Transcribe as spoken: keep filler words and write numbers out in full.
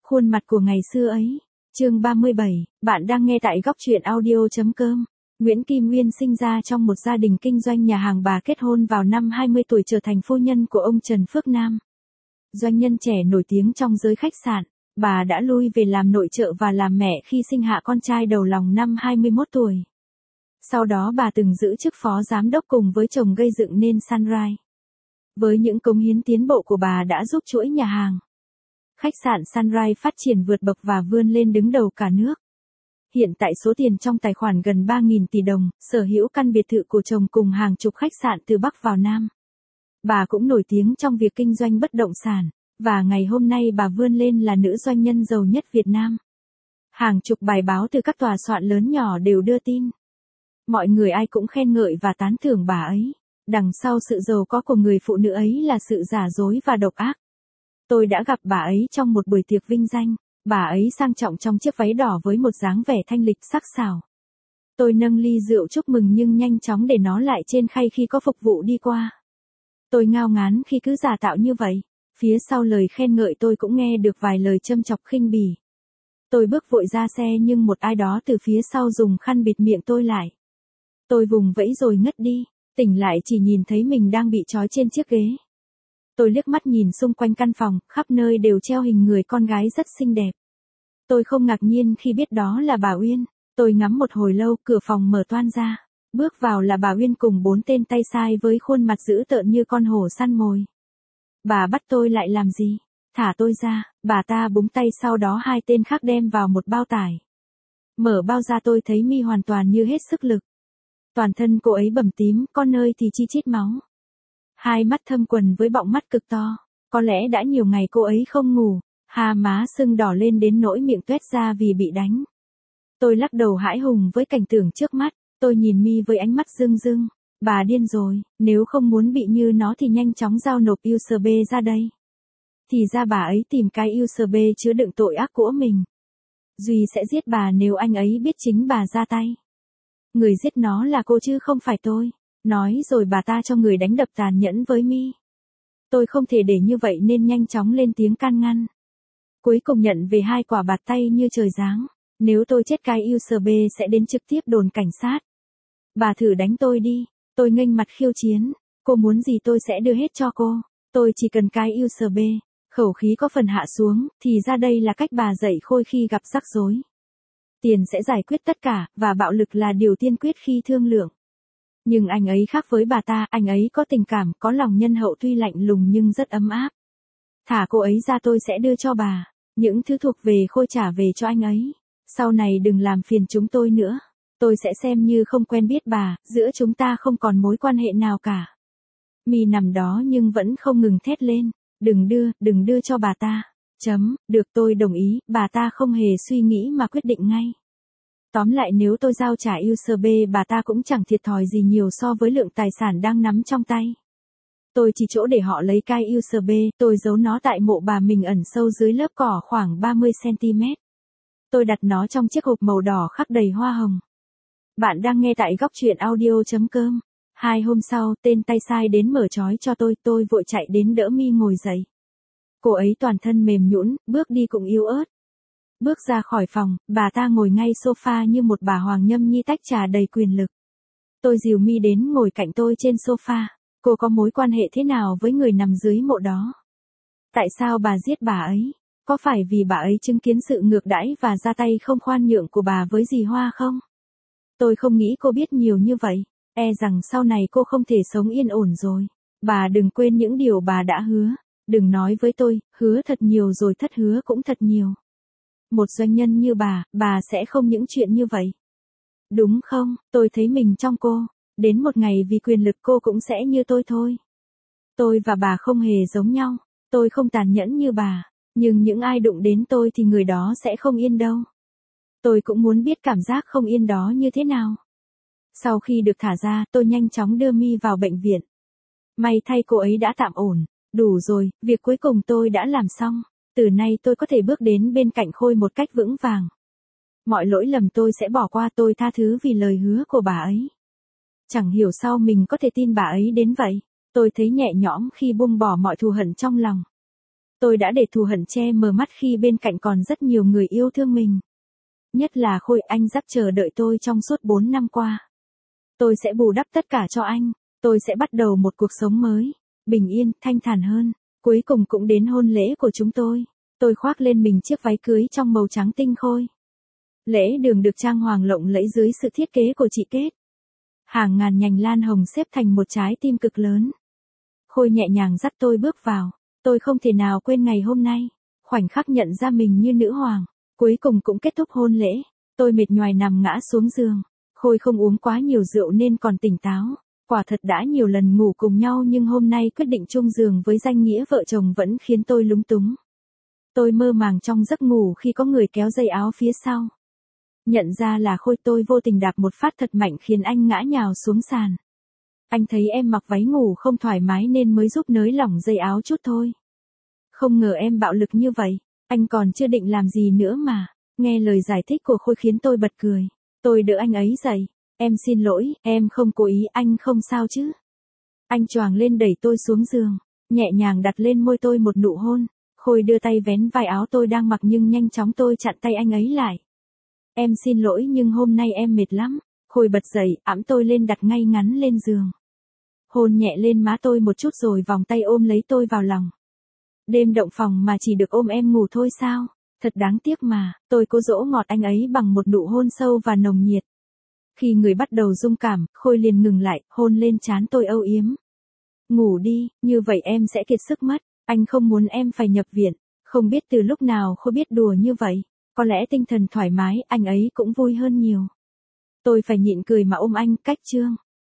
Khuôn mặt của ngày xưa ấy. Chương ba mươi bảy, bạn đang nghe tại góc truyện audio.com. Nguyễn Kim Nguyên sinh ra trong một gia đình kinh doanh nhà hàng, bà kết hôn vào năm hai mươi tuổi trở thành phu nhân của ông Trần Phước Nam. Doanh nhân trẻ nổi tiếng trong giới khách sạn, bà đã lui về làm nội trợ và làm mẹ khi sinh hạ con trai đầu lòng năm hai mươi mốt tuổi. Sau đó bà từng giữ chức phó giám đốc cùng với chồng gây dựng nên Sunrise. Với những cống hiến tiến bộ của bà đã giúp chuỗi nhà hàng khách sạn Sunrise phát triển vượt bậc và vươn lên đứng đầu cả nước. Hiện tại số tiền trong tài khoản gần ba nghìn tỷ đồng, sở hữu căn biệt thự của chồng cùng hàng chục khách sạn từ Bắc vào Nam. Bà cũng nổi tiếng trong việc kinh doanh bất động sản, và ngày hôm nay bà vươn lên là nữ doanh nhân giàu nhất Việt Nam. Hàng chục bài báo từ các tòa soạn lớn nhỏ đều đưa tin. Mọi người ai cũng khen ngợi và tán thưởng bà ấy. Đằng sau sự giàu có của người phụ nữ ấy là sự giả dối và độc ác. Tôi đã gặp bà ấy trong một buổi tiệc vinh danh. Bà ấy sang trọng trong chiếc váy đỏ với một dáng vẻ thanh lịch sắc sảo. Tôi nâng ly rượu chúc mừng nhưng nhanh chóng để nó lại trên khay khi có phục vụ đi qua. Tôi ngao ngán khi cứ giả tạo như vậy. Phía sau lời khen ngợi tôi cũng nghe được vài lời châm chọc khinh bỉ. Tôi bước vội ra xe nhưng một ai đó từ phía sau dùng khăn bịt miệng tôi lại. Tôi vùng vẫy rồi ngất đi, tỉnh lại chỉ nhìn thấy mình đang bị trói trên chiếc ghế. Tôi liếc mắt nhìn xung quanh căn phòng, khắp nơi đều treo hình người con gái rất xinh đẹp. Tôi không ngạc nhiên khi biết đó là bà Uyên. Tôi ngắm một hồi lâu, cửa phòng mở toang ra. Bước vào là bà Uyên cùng bốn tên tay sai với khuôn mặt dữ tợn như con hổ săn mồi. Bà bắt tôi lại làm gì? Thả tôi ra, bà ta búng tay, sau đó hai tên khác đem vào một bao tải. Mở bao ra tôi thấy mi hoàn toàn như hết sức lực. Toàn thân cô ấy bầm tím, có nơi thì chi chít máu. Hai mắt thâm quầng với bọng mắt cực to. Có lẽ đã nhiều ngày cô ấy không ngủ, hà má sưng đỏ lên đến nỗi miệng tuét ra vì bị đánh. Tôi lắc đầu hãi hùng với cảnh tượng trước mắt, tôi nhìn mi với ánh mắt rưng rưng. Bà điên rồi, nếu không muốn bị như nó thì nhanh chóng giao nộp u ét bê ra đây. Thì ra bà ấy tìm cái u ét bê chứa đựng tội ác của mình. Duy sẽ giết bà nếu anh ấy biết chính bà ra tay. Người giết nó là cô chứ không phải tôi. Nói rồi bà ta cho người đánh đập tàn nhẫn với mi. Tôi không thể để như vậy nên nhanh chóng lên tiếng can ngăn. Cuối cùng nhận về hai quả bạt tay như trời giáng. Nếu tôi chết cái u ét bê sẽ đến trực tiếp đồn cảnh sát. Bà thử đánh tôi đi. Tôi nghênh mặt khiêu chiến. Cô muốn gì tôi sẽ đưa hết cho cô. Tôi chỉ cần cái u ét bê. Khẩu khí có phần hạ xuống, thì ra đây là cách bà dạy Khôi khi gặp rắc rối. Tiền sẽ giải quyết tất cả, và bạo lực là điều tiên quyết khi thương lượng. Nhưng anh ấy khác với bà ta, anh ấy có tình cảm, có lòng nhân hậu, tuy lạnh lùng nhưng rất ấm áp. Thả cô ấy ra, tôi sẽ đưa cho bà. Những thứ thuộc về Khôi trả về cho anh ấy. Sau này đừng làm phiền chúng tôi nữa. Tôi sẽ xem như không quen biết bà, giữa chúng ta không còn mối quan hệ nào cả. Mi nằm đó nhưng vẫn không ngừng thét lên. Đừng đưa, đừng đưa cho bà ta. Chấm, được, tôi đồng ý, bà ta không hề suy nghĩ mà quyết định ngay. Tóm lại, nếu tôi giao trả u ét bê bà ta cũng chẳng thiệt thòi gì nhiều so với lượng tài sản đang nắm trong tay. Tôi chỉ chỗ để họ lấy cái u ét bê, tôi giấu nó tại mộ bà mình ẩn sâu dưới lớp cỏ khoảng ba mươi xăng ti mét. Tôi đặt nó trong chiếc hộp màu đỏ khắc đầy hoa hồng. Bạn đang nghe tại góc truyện audio.com. Hai hôm sau, tên tay sai đến mở trói cho tôi, tôi vội chạy đến đỡ mi ngồi dậy. Cô ấy toàn thân mềm nhũn, bước đi cũng yếu ớt. Bước ra khỏi phòng, bà ta ngồi ngay sofa như một bà hoàng nhâm nhi tách trà đầy quyền lực. Tôi dìu mi đến ngồi cạnh tôi trên sofa. Cô có mối quan hệ thế nào với người nằm dưới mộ đó? Tại sao bà giết bà ấy? Có phải vì bà ấy chứng kiến sự ngược đãi và ra tay không khoan nhượng của bà với dì Hoa không? Tôi không nghĩ cô biết nhiều như vậy. E rằng sau này cô không thể sống yên ổn rồi. Bà đừng quên những điều bà đã hứa. Đừng nói với tôi, hứa thật nhiều rồi thất hứa cũng thật nhiều. Một doanh nhân như bà, bà sẽ không những chuyện như vậy. Đúng không? Tôi thấy mình trong cô. Đến một ngày vì quyền lực cô cũng sẽ như tôi thôi. Tôi và bà không hề giống nhau. Tôi không tàn nhẫn như bà. Nhưng những ai đụng đến tôi thì người đó sẽ không yên đâu. Tôi cũng muốn biết cảm giác không yên đó như thế nào. Sau khi được thả ra, tôi nhanh chóng đưa mi vào bệnh viện. May thay cô ấy đã tạm ổn. Đủ rồi, việc cuối cùng tôi đã làm xong. Từ nay tôi có thể bước đến bên cạnh Khôi một cách vững vàng. Mọi lỗi lầm tôi sẽ bỏ qua, tôi tha thứ vì lời hứa của bà ấy. Chẳng hiểu sao mình có thể tin bà ấy đến vậy. Tôi thấy nhẹ nhõm khi buông bỏ mọi thù hận trong lòng. Tôi đã để thù hận che mờ mắt khi bên cạnh còn rất nhiều người yêu thương mình. Nhất là Khôi, anh Jack chờ đợi tôi trong suốt bốn năm qua. Tôi sẽ bù đắp tất cả cho anh. Tôi sẽ bắt đầu một cuộc sống mới, bình yên, thanh thản hơn. Cuối cùng cũng đến hôn lễ của chúng tôi. Tôi khoác lên mình chiếc váy cưới trong màu trắng tinh khôi. Lễ đường được trang hoàng lộng lẫy dưới sự thiết kế của chị Kết. Hàng ngàn nhành lan hồng xếp thành một trái tim cực lớn. Khôi nhẹ nhàng dắt tôi bước vào. Tôi không thể nào quên ngày hôm nay. Khoảnh khắc nhận ra mình như nữ hoàng. Cuối cùng cũng kết thúc hôn lễ. Tôi mệt nhoài nằm ngã xuống giường. Khôi không uống quá nhiều rượu nên còn tỉnh táo. Quả thật đã nhiều lần ngủ cùng nhau nhưng hôm nay quyết định chung giường với danh nghĩa vợ chồng vẫn khiến tôi lúng túng. Tôi mơ màng trong giấc ngủ khi có người kéo dây áo phía sau. Nhận ra là Khôi, tôi vô tình đạp một phát thật mạnh khiến anh ngã nhào xuống sàn. Anh thấy em mặc váy ngủ không thoải mái nên mới giúp nới lỏng dây áo chút thôi. Không ngờ em bạo lực như vậy, anh còn chưa định làm gì nữa mà. Nghe lời giải thích của Khôi khiến tôi bật cười. Tôi đỡ anh ấy dậy. Em xin lỗi, em không cố ý, anh không sao chứ. Anh choàng lên đẩy tôi xuống giường, nhẹ nhàng đặt lên môi tôi một nụ hôn. Khôi đưa tay vén vai áo tôi đang mặc nhưng nhanh chóng tôi chặn tay anh ấy lại. Em xin lỗi nhưng hôm nay em mệt lắm. Khôi bật dậy, ẵm tôi lên đặt ngay ngắn lên giường. Hôn nhẹ lên má tôi một chút rồi vòng tay ôm lấy tôi vào lòng. Đêm động phòng mà chỉ được ôm em ngủ thôi sao? Thật đáng tiếc mà. Tôi cố dỗ ngọt anh ấy bằng một nụ hôn sâu và nồng nhiệt. Khi người bắt đầu rung cảm, Khôi liền ngừng lại, hôn lên trán tôi âu yếm. Ngủ đi, như vậy em sẽ kiệt sức mất. Anh không muốn em phải nhập viện. Không biết từ lúc nào Khôi biết đùa như vậy. Có lẽ tinh thần thoải mái, anh ấy cũng vui hơn nhiều. Tôi phải nhịn cười mà ôm anh, cách chương.